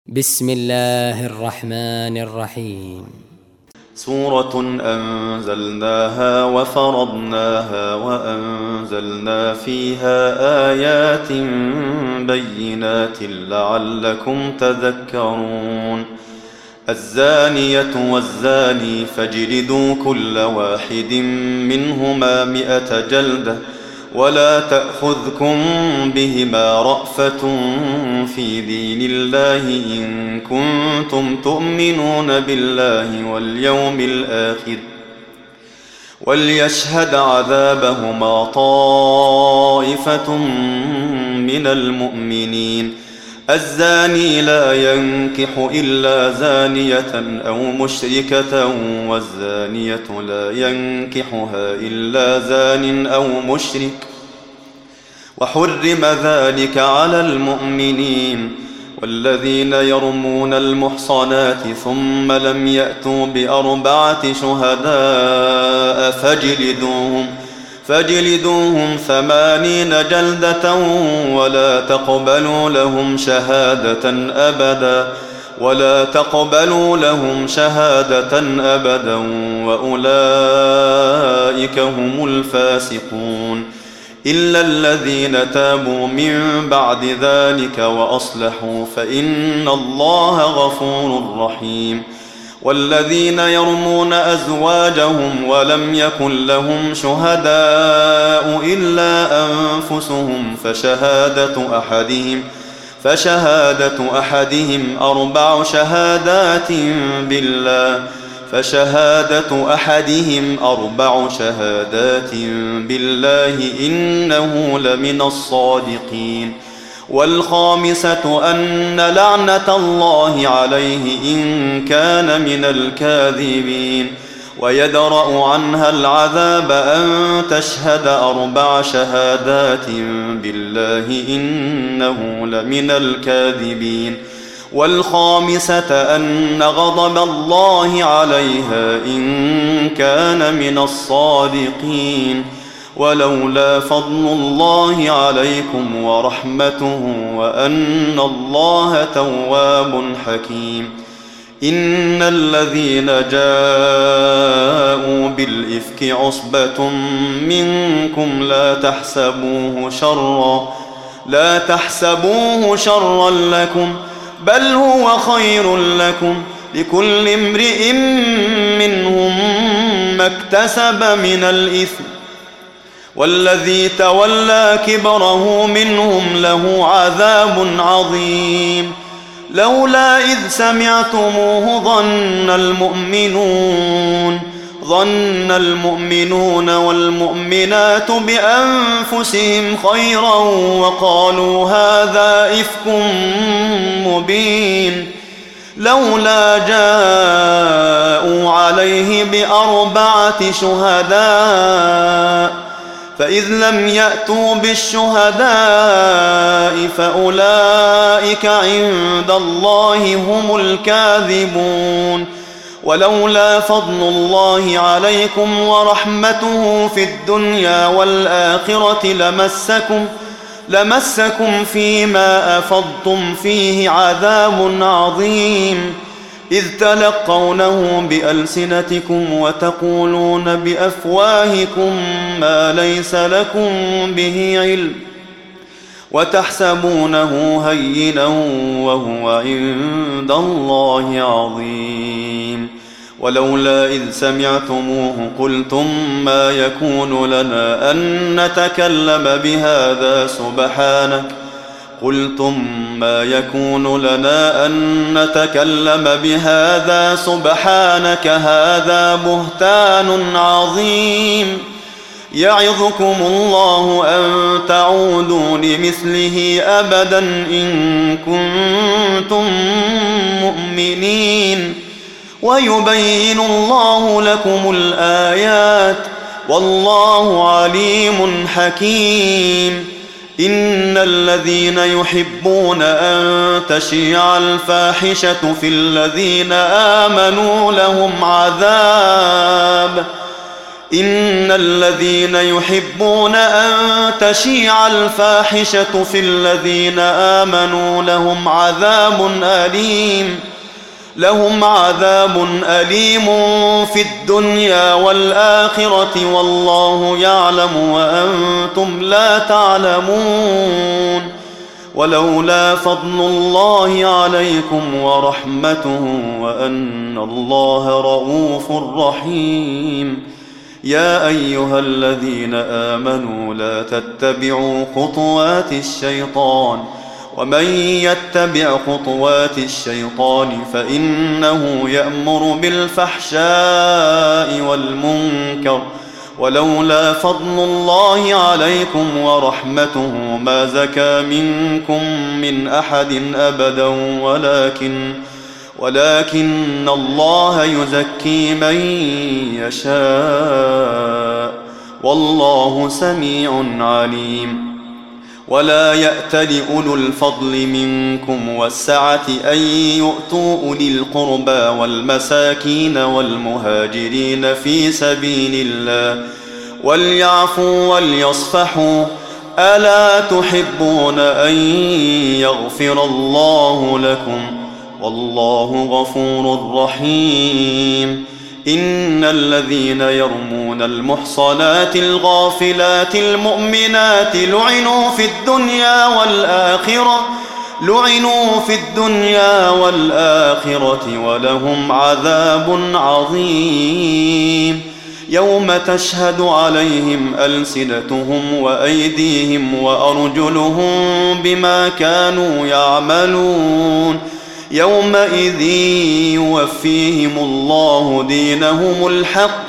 بسم الله الرحمن الرحيم. سورة أنزلناها وفرضناها وأنزلنا فيها آيات بينات لعلكم تذكرون. الزانية والزاني فاجلدوا كل واحد منهما 100 جلدة ولا تأخذكم بهما رأفة في دين الله إن كنتم تؤمنون بالله واليوم الآخر وليشهد عذابهما طائفة من المؤمنين. الزاني لا ينكح إلا زانية أو مشركة والزانية لا ينكحها إلا زان أو مشرك وحرم ذلك على المؤمنين. والذين يرمون المحصنات ثم لم يأتوا ب4 شهداء فاجلدوهم 80 جلدة ولا تقبلوا لهم شهادة أبدا وأولئك هم الفاسقون. إلا الذين تابوا من بعد ذلك وأصلحوا فإن الله غفور رحيم. والذين يرمون أزواجهم ولم يكن لهم شهداء إلا أنفسهم فشهادة أحدهم 4 شهادات بالله إنه لمن الصادقين. والخامسة أن لعنة الله عليه إن كان من الكاذبين. ويدرأ عنها العذاب أن تشهد 4 شهادات بالله إنه لمن الكاذبين. والخامسة أن غضب الله عليها إن كان من الصادقين. ولولا فضل الله عليكم ورحمته وأن الله تواب حكيم. إن الذين جاءوا بالإفك عصبة منكم لا تحسبوه شرا لكم بل هو خير لكم لكل امرئ منهم ما اكتسب من الإثم والذي تولى كبره منهم له عذاب عظيم. لولا إذ سمعتموه ظن المؤمنون والمؤمنات بأنفسهم خيرا وقالوا هذا إفك مبين. لولا جاءوا عليه ب4 شهداء فإذ لم يأتوا بالشهداء فأولئك عند الله هم الكاذبون. ولولا فضل الله عليكم ورحمته في الدنيا والآخرة لمسكم فيما أفضتم فيه عذاب عظيم إذ تلقونه بألسنتكم وتقولون بأفواهكم ما ليس لكم به علم وتحسبونه هينا وهو عند الله عظيم. ولولا إذ سمعتموه قلتم ما يكون لنا أن نتكلم بهذا سبحانك هذا بهتان عظيم. يعظكم الله أن تعودوا لمثله أبدا إن كنتم مؤمنين. ويبين الله لكم الآيات والله عليم حكيم. إن الذين يحبون أن تشيع الفاحشة في الذين آمنوا إن الذين يحبون أن تشيع الفاحشة في الذين آمنوا لهم عذاب أليم في الدنيا والآخرة والله يعلم وأنتم لا تعلمون. ولولا فضل الله عليكم ورحمته وأن الله رؤوف رحيم. يا أيها الذين آمنوا لا تتبعوا خطوات الشيطان ومن يتبع خطوات الشيطان فإنه يأمر بالفحشاء والمنكر. ولولا فضل الله عليكم ورحمته ما زكى منكم من أحد أبدا ولكن الله يزكي من يشاء والله سميع عليم. ولا يأتل أولو الفضل منكم والسعة أن يؤتوا أولي القربى والمساكين والمهاجرين في سبيل الله وليعفوا وليصفحوا ألا تحبون أن يغفر الله لكم والله غفور رحيم. إن الذين يرمون المحصنات الغافلات المؤمنات لعنوا في الدنيا والآخرة ولهم عذاب عظيم. يوم تشهد عليهم ألسنتهم وأيديهم وأرجلهم بما كانوا يعملون. يومئذ يوفيهم الله دينهم الحق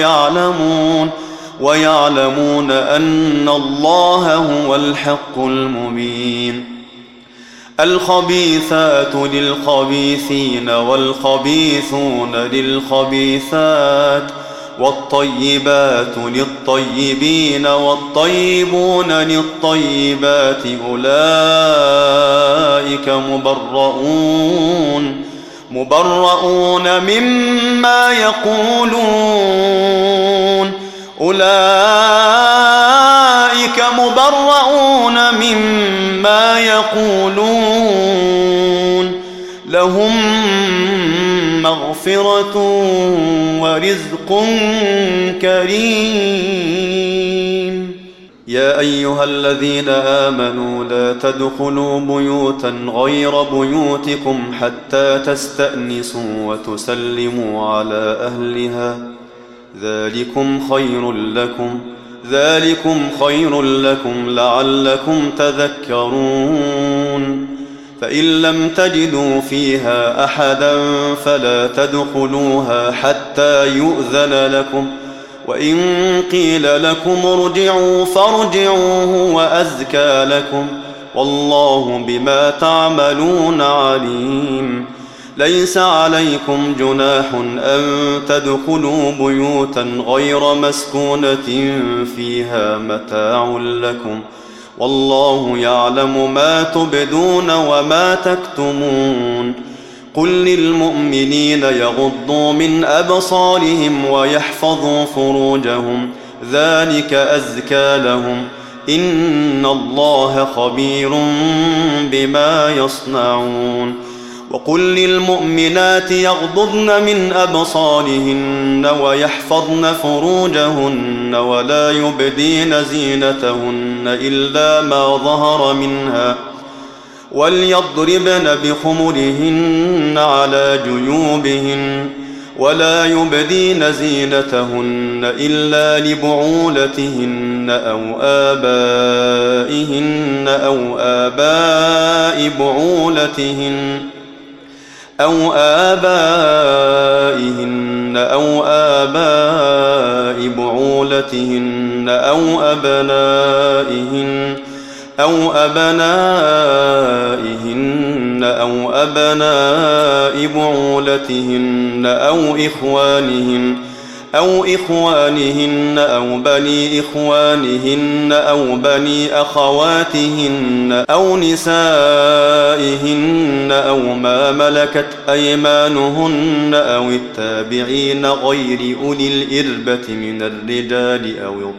ويعلمون أن الله هو الحق المبين. الخبيثات للخبيثين والخبيثون للخبيثات والطيبات للطيبين والطيبون للطيبات أولئك مبرؤون مما يقولون لهم مغفرة ورزق كريم. يا أيها الذين آمنوا لا تدخلوا بيوتا غير بيوتكم حتى تستأنسوا وتسلموا على أهلها ذلكم خير لكم لعلكم تذكرون. فإن لم تجدوا فيها أحدا فلا تدخلوها حتى يؤذن لكم وإن قيل لكم ارجعوا فارجعوا هو أزكى لكم والله بما تعملون عليم. ليس عليكم جناح أن تدخلوا بيوتا غير مسكونة فيها متاع لكم والله يعلم ما تبدون وما تكتمون. قل للمؤمنين يغضوا من أبصارهم ويحفظوا فروجهم ذلك أزكى لهم إن الله خبير بما يصنعون. وقل للمؤمنات يغضضن من أبصارهن ويحفظن فروجهن ولا يبدين زينتهن إلا ما ظهر منها وليضربن بخمرهن على جيوبهن ولا يبدين زينتهن إلا لبعولتهن أو آبائهن أو آباء بعولتهن أو آبائهن أو آباء بعولتهن أو أبنائهن أو أبناء بعولتهن أو إخوانهن أو بني إخوانهن أو بني أخواتهن أو نسائهن أو ما ملكت أيمانهن أو التابعين غير أولي الإربة من الرجال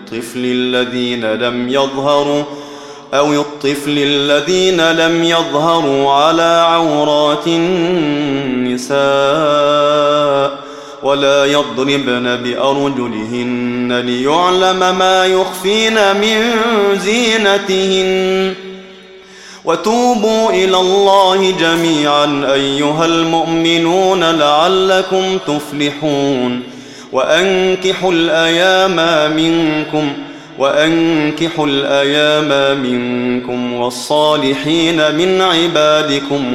أو الطفل الذين لم يظهروا على عورات النساء ولا يضربن بأرجلهن ليعلم ما يخفين من زينتهن وتوبوا إلى الله جميعا أيها المؤمنون لعلكم تفلحون وأنكحوا الأيام منكم والصالحين من عبادكم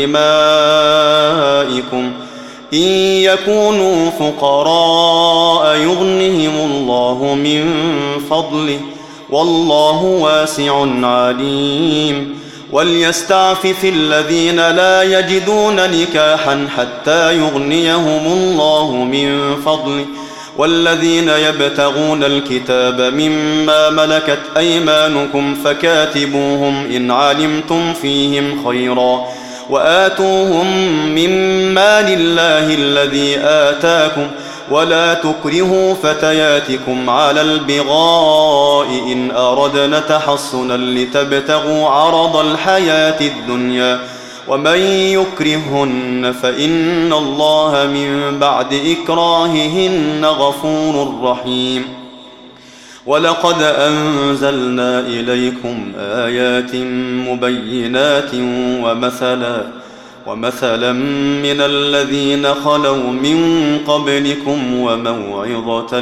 وإمائكم إن يكونوا فقراء يغنهم الله من فضله والله واسع عليم وليستعفف الذين لا يجدون نكاحا حتى يغنيهم الله من فضله والذين يبتغون الكتاب مما ملكت أيمانكم فكاتبوهم إن علمتم فيهم خيرا وآتوهم مما لله الذي آتاكم ولا تكرهوا فتياتكم على البغاء إن أردنا تحصنا لتبتغوا عرض الحياة الدنيا ومن يكرهن فإن الله من بعد إكراههن غفور رحيم ولقد أنزلنا إليكم آيات مبينات ومثلا من الذين خلوا من قبلكم وموعظة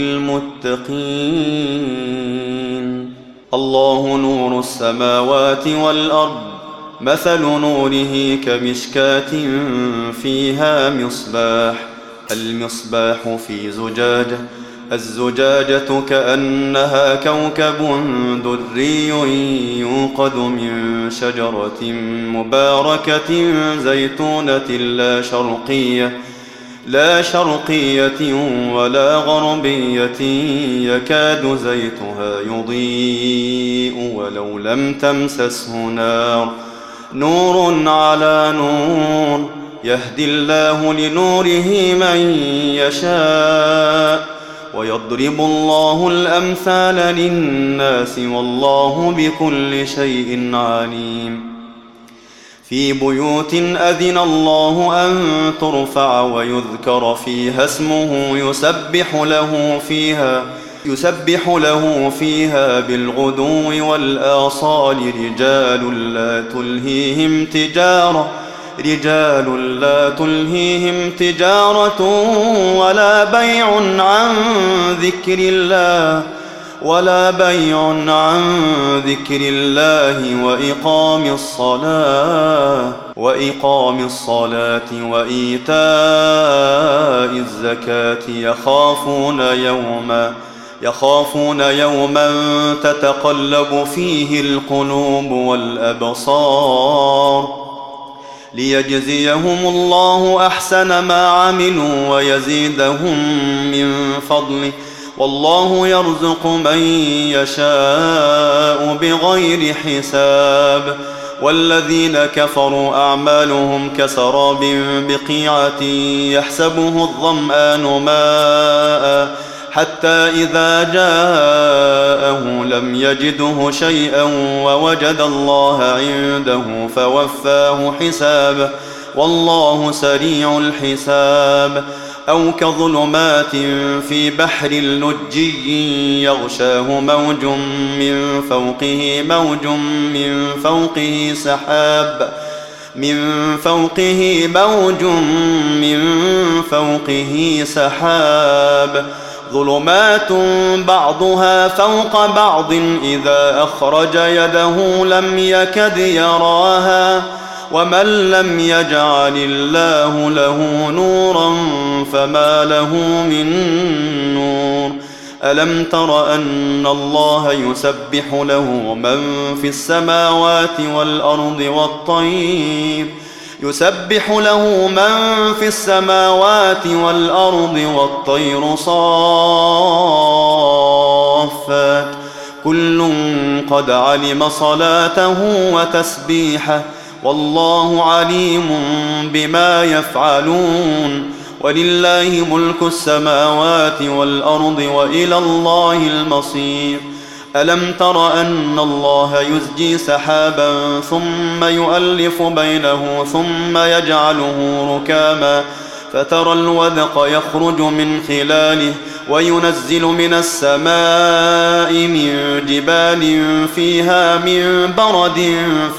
للمتقين الله نور السماوات والأرض مثل نوره كمشكاة فيها المصباح في زجاجة الزجاجة كأنها كوكب دري يوقد من شجرة مباركة زيتونة لا شرقية ولا غربية يكاد زيتها يضيء ولو لم تمسسه نور على نور يهدي الله لنوره من يشاء ويضرب الله الأمثال للناس والله بكل شيء عليم في بيوت أذن الله أن ترفع ويذكر فيها اسمه يسبح له فيها بالغدو والآصال رجال لا تلهيهم تجارة ولا بيع عن ذكر الله وإقام الصلاة وإيتاء الزكاة يخافون يوما تتقلب فيه القلوب والأبصار ليجزيهم الله أحسن ما عملوا ويزيدهم من فضله والله يرزق من يشاء بغير حساب والذين كفروا أعمالهم كسراب بقيعة يحسبه الظمآن ماء حتى إذا جاءه لم يجده شيئا ووجد الله عنده فوفاه حسابه والله سريع الحساب أو كظلمات في بحر لجي يغشاه موج من فوقه سحاب ظلمات بعضها فوق بعض إذا أخرج يده لم يكد يراها ومن لم يجعل الله له نورا فما له من نور ألم تر أن الله يسبح له من في السماوات والأرض يسبح له من في السماوات والأرض والطير صافات كل قد علم صلاته وتسبيحه والله عليم بما يفعلون ولله ملك السماوات والأرض وإلى الله المصير ألم تر أن الله يزجي سحابا ثم يؤلف بينه ثم يجعله ركاما فترى الودق يخرج من خلاله وينزل من السماء من جبال فيها من برد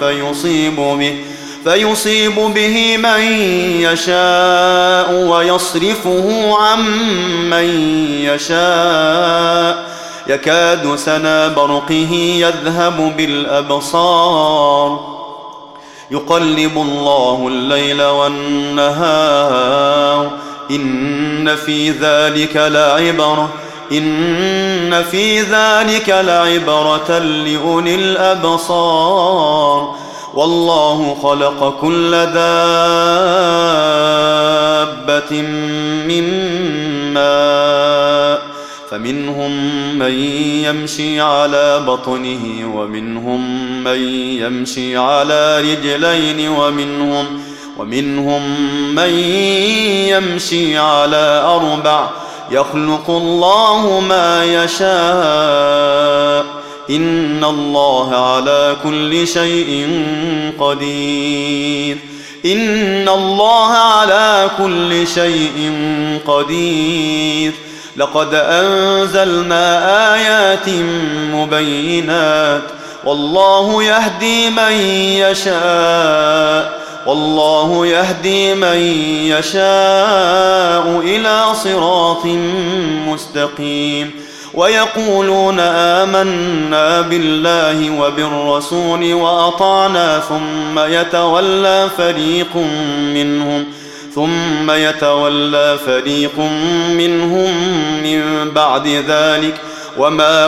فيصيب به من يشاء ويصرفه عن من يشاء يكاد سنا برقه يذهب بالأبصار يقلب الله الليل والنهار إن في ذلك لعبرة لأولي الأبصار والله خلق كل دابة من ماء فمنهم من يمشي على بطنه ومنهم من يمشي على رجلين ومنهم من يمشي على أربع يخلق الله ما يشاء إن الله على كل شيء قدير لقد أنزلنا آيات مبينات والله يهدي من يشاء إلى صراط مستقيم ويقولون آمنا بالله وبالرسول وأطعنا ثم يتولى فريق منهم من بعد ذلك وما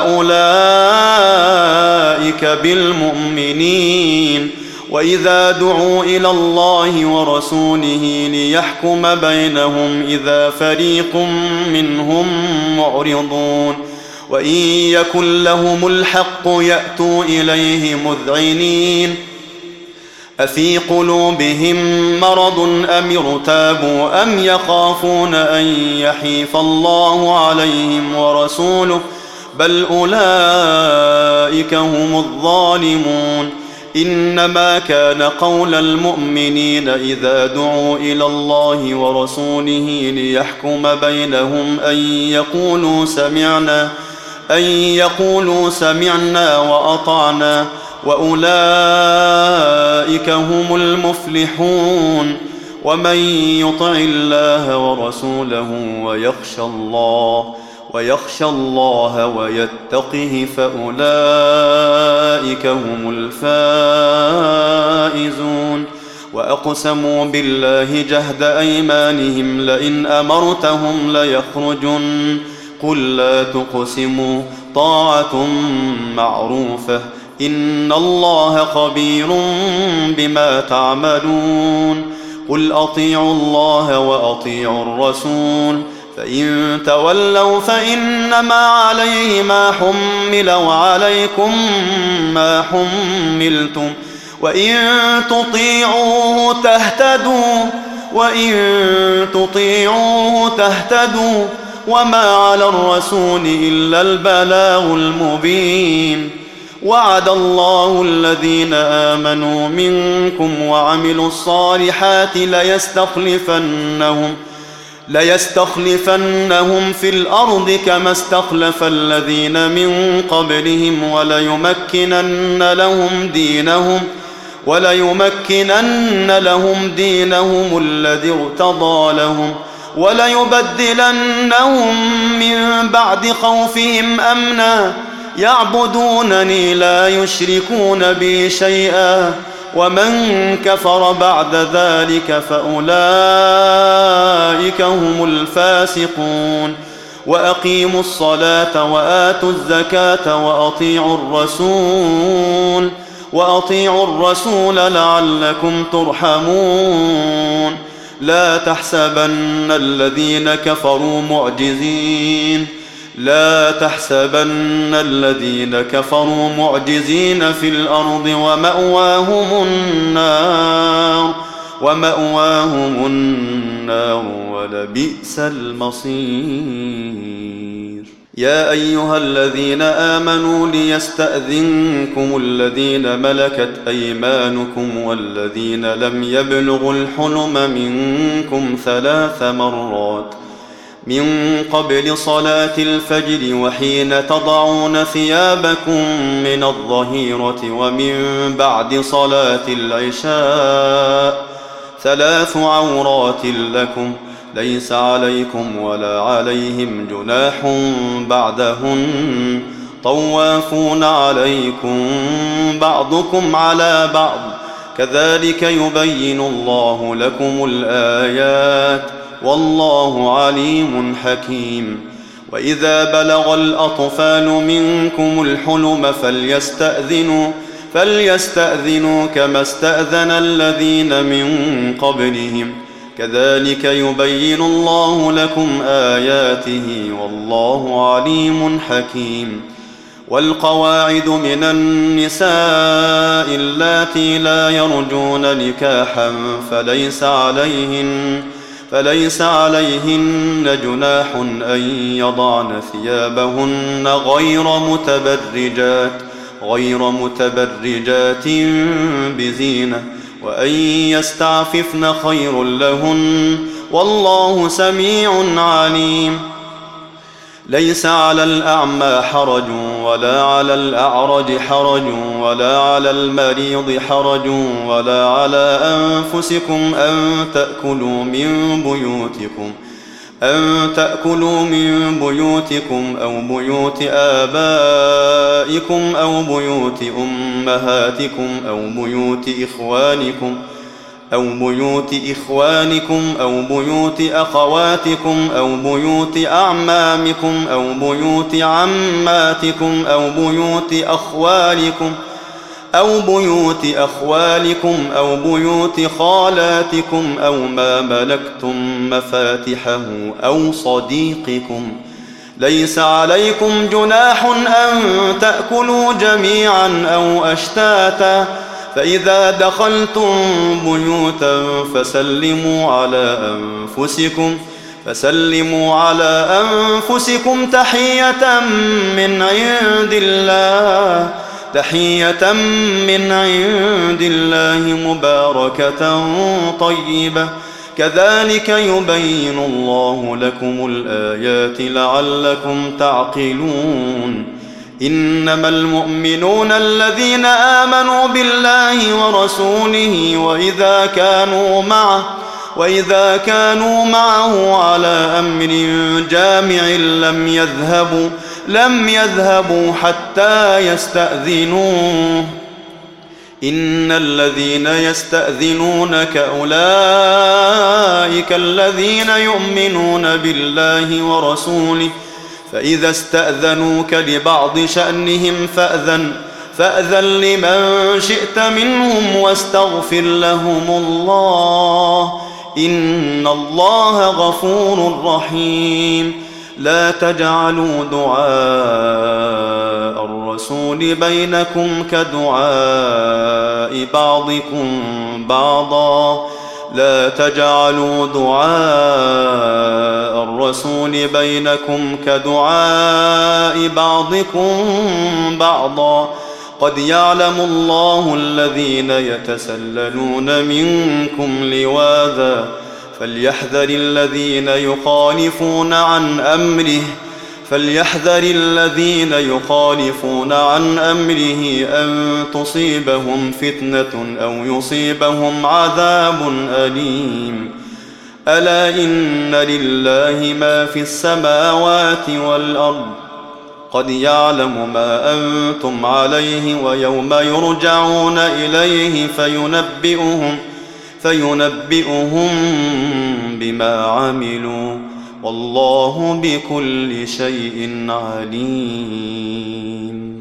أولئك بالمؤمنين وإذا دعوا إلى الله ورسوله ليحكم بينهم إذا فريق منهم معرضون وإن يكن لهم الحق يأتوا إليه مذعنين أفي قلوبهم مرض أم ارتابوا أم يخافون أن يحيف الله عليهم ورسوله بل أولئك هم الظالمون إنما كان قول المؤمنين إذا دعوا إلى الله ورسوله ليحكم بينهم أن يقولوا سمعنا وأطعنا وأولئك هم المفلحون ومن يطع الله ورسوله ويخشى الله ويتقه فأولئك هم الفائزون وأقسموا بالله جهد أيمانهم لئن أمرتهم ليخرجن قل لا تقسموا طاعة معروفة إن الله خبير بما تعملون قل أطيعوا الله وأطيعوا الرسول فإن تولوا فإنما عليه ما حمل وعليكم ما حملتم وإن تطيعوه تهتدوا وما على الرسول إلا البلاغ المبين وعد الله الذين آمنوا منكم وعملوا الصالحات ليستخلفنهم في الأرض كما استخلف الذين من قبلهم وليمكنن لهم دينهم الذي ارتضى لهم وليبدلنهم من بعد خوفهم أمنا يعبدونني لا يشركون بي شيئا ومن كفر بعد ذلك فأولئك هم الفاسقون وأقيموا الصلاة وآتوا الزكاة وأطيعوا الرسول وأطيعوا الرسول لعلكم ترحمون لا تحسبن الذين كفروا معجزين في الأرض ومأواهم النار ولبئس المصير يا أيها الذين آمنوا ليستأذنكم الذين ملكت أيمانكم والذين لم يبلغوا الحلم منكم 3 مرات من قبل صلاة الفجر وحين تضعون ثيابكم من الظهيرة ومن بعد صلاة العشاء 3 عورات لكم ليس عليكم ولا عليهم جناح بعدهن طوافون عليكم بعضكم على بعض كذلك يبين الله لكم الآيات والله عليم حكيم وإذا بلغ الأطفال منكم الحلم فليستأذنوا كما استأذن الذين من قبلهم كذلك يبين الله لكم آياته والله عليم حكيم والقواعد من النساء اللاتي لا يرجون نكاحا فليس عليهن جناح أن يضعن ثيابهن غير متبرجات بزينة وأن يستعففن خير لهن والله سميع عليم ليس على الأعمى حرج ولا على الأعرج حرج ولا على المريض حرج ولا على أنفسكم أن تأكلوا من بيوتكم أو بيوت آبائكم أو بيوت أمهاتكم أو بيوت إخوانكم أو بيوت أخواتكم أو بيوت أعمامكم أو بيوت عماتكم أو بيوت أخوالكم أو بيوت خالاتكم أو ما ملكتم مفاتحه أو صديقكم ليس عليكم جناح أن تأكلوا جميعا أو أشتاتا فإذا دخلتم بيوتا فسلموا على أنفسكم تحية من عند الله مباركة طيبة كذلك يبين الله لكم الآيات لعلكم تعقلون إنما المؤمنون الذين آمنوا بالله ورسوله وإذا كانوا معه على أمر جامع لم يذهبوا حتى يستأذنوه إن الذين يستأذنونك أولئك الذين يؤمنون بالله ورسوله فإذا استأذنوك لبعض شأنهم فأذن لمن شئت منهم واستغفر لهم الله إن الله غفور رحيم لا تجعلوا دعاء الرسول بينكم كدعاء بعضكم بعضا قد يعلم الله الذين يتسللون منكم لواذا فليحذر الذين يخالفون عن أمره أن تصيبهم فتنة أو يصيبهم عذاب أليم ألا إن لله ما في السماوات والأرض قد يعلم ما أنتم عليه ويوم يرجعون إليه فينبئهم بما عملوا والله بكل شيء عليم.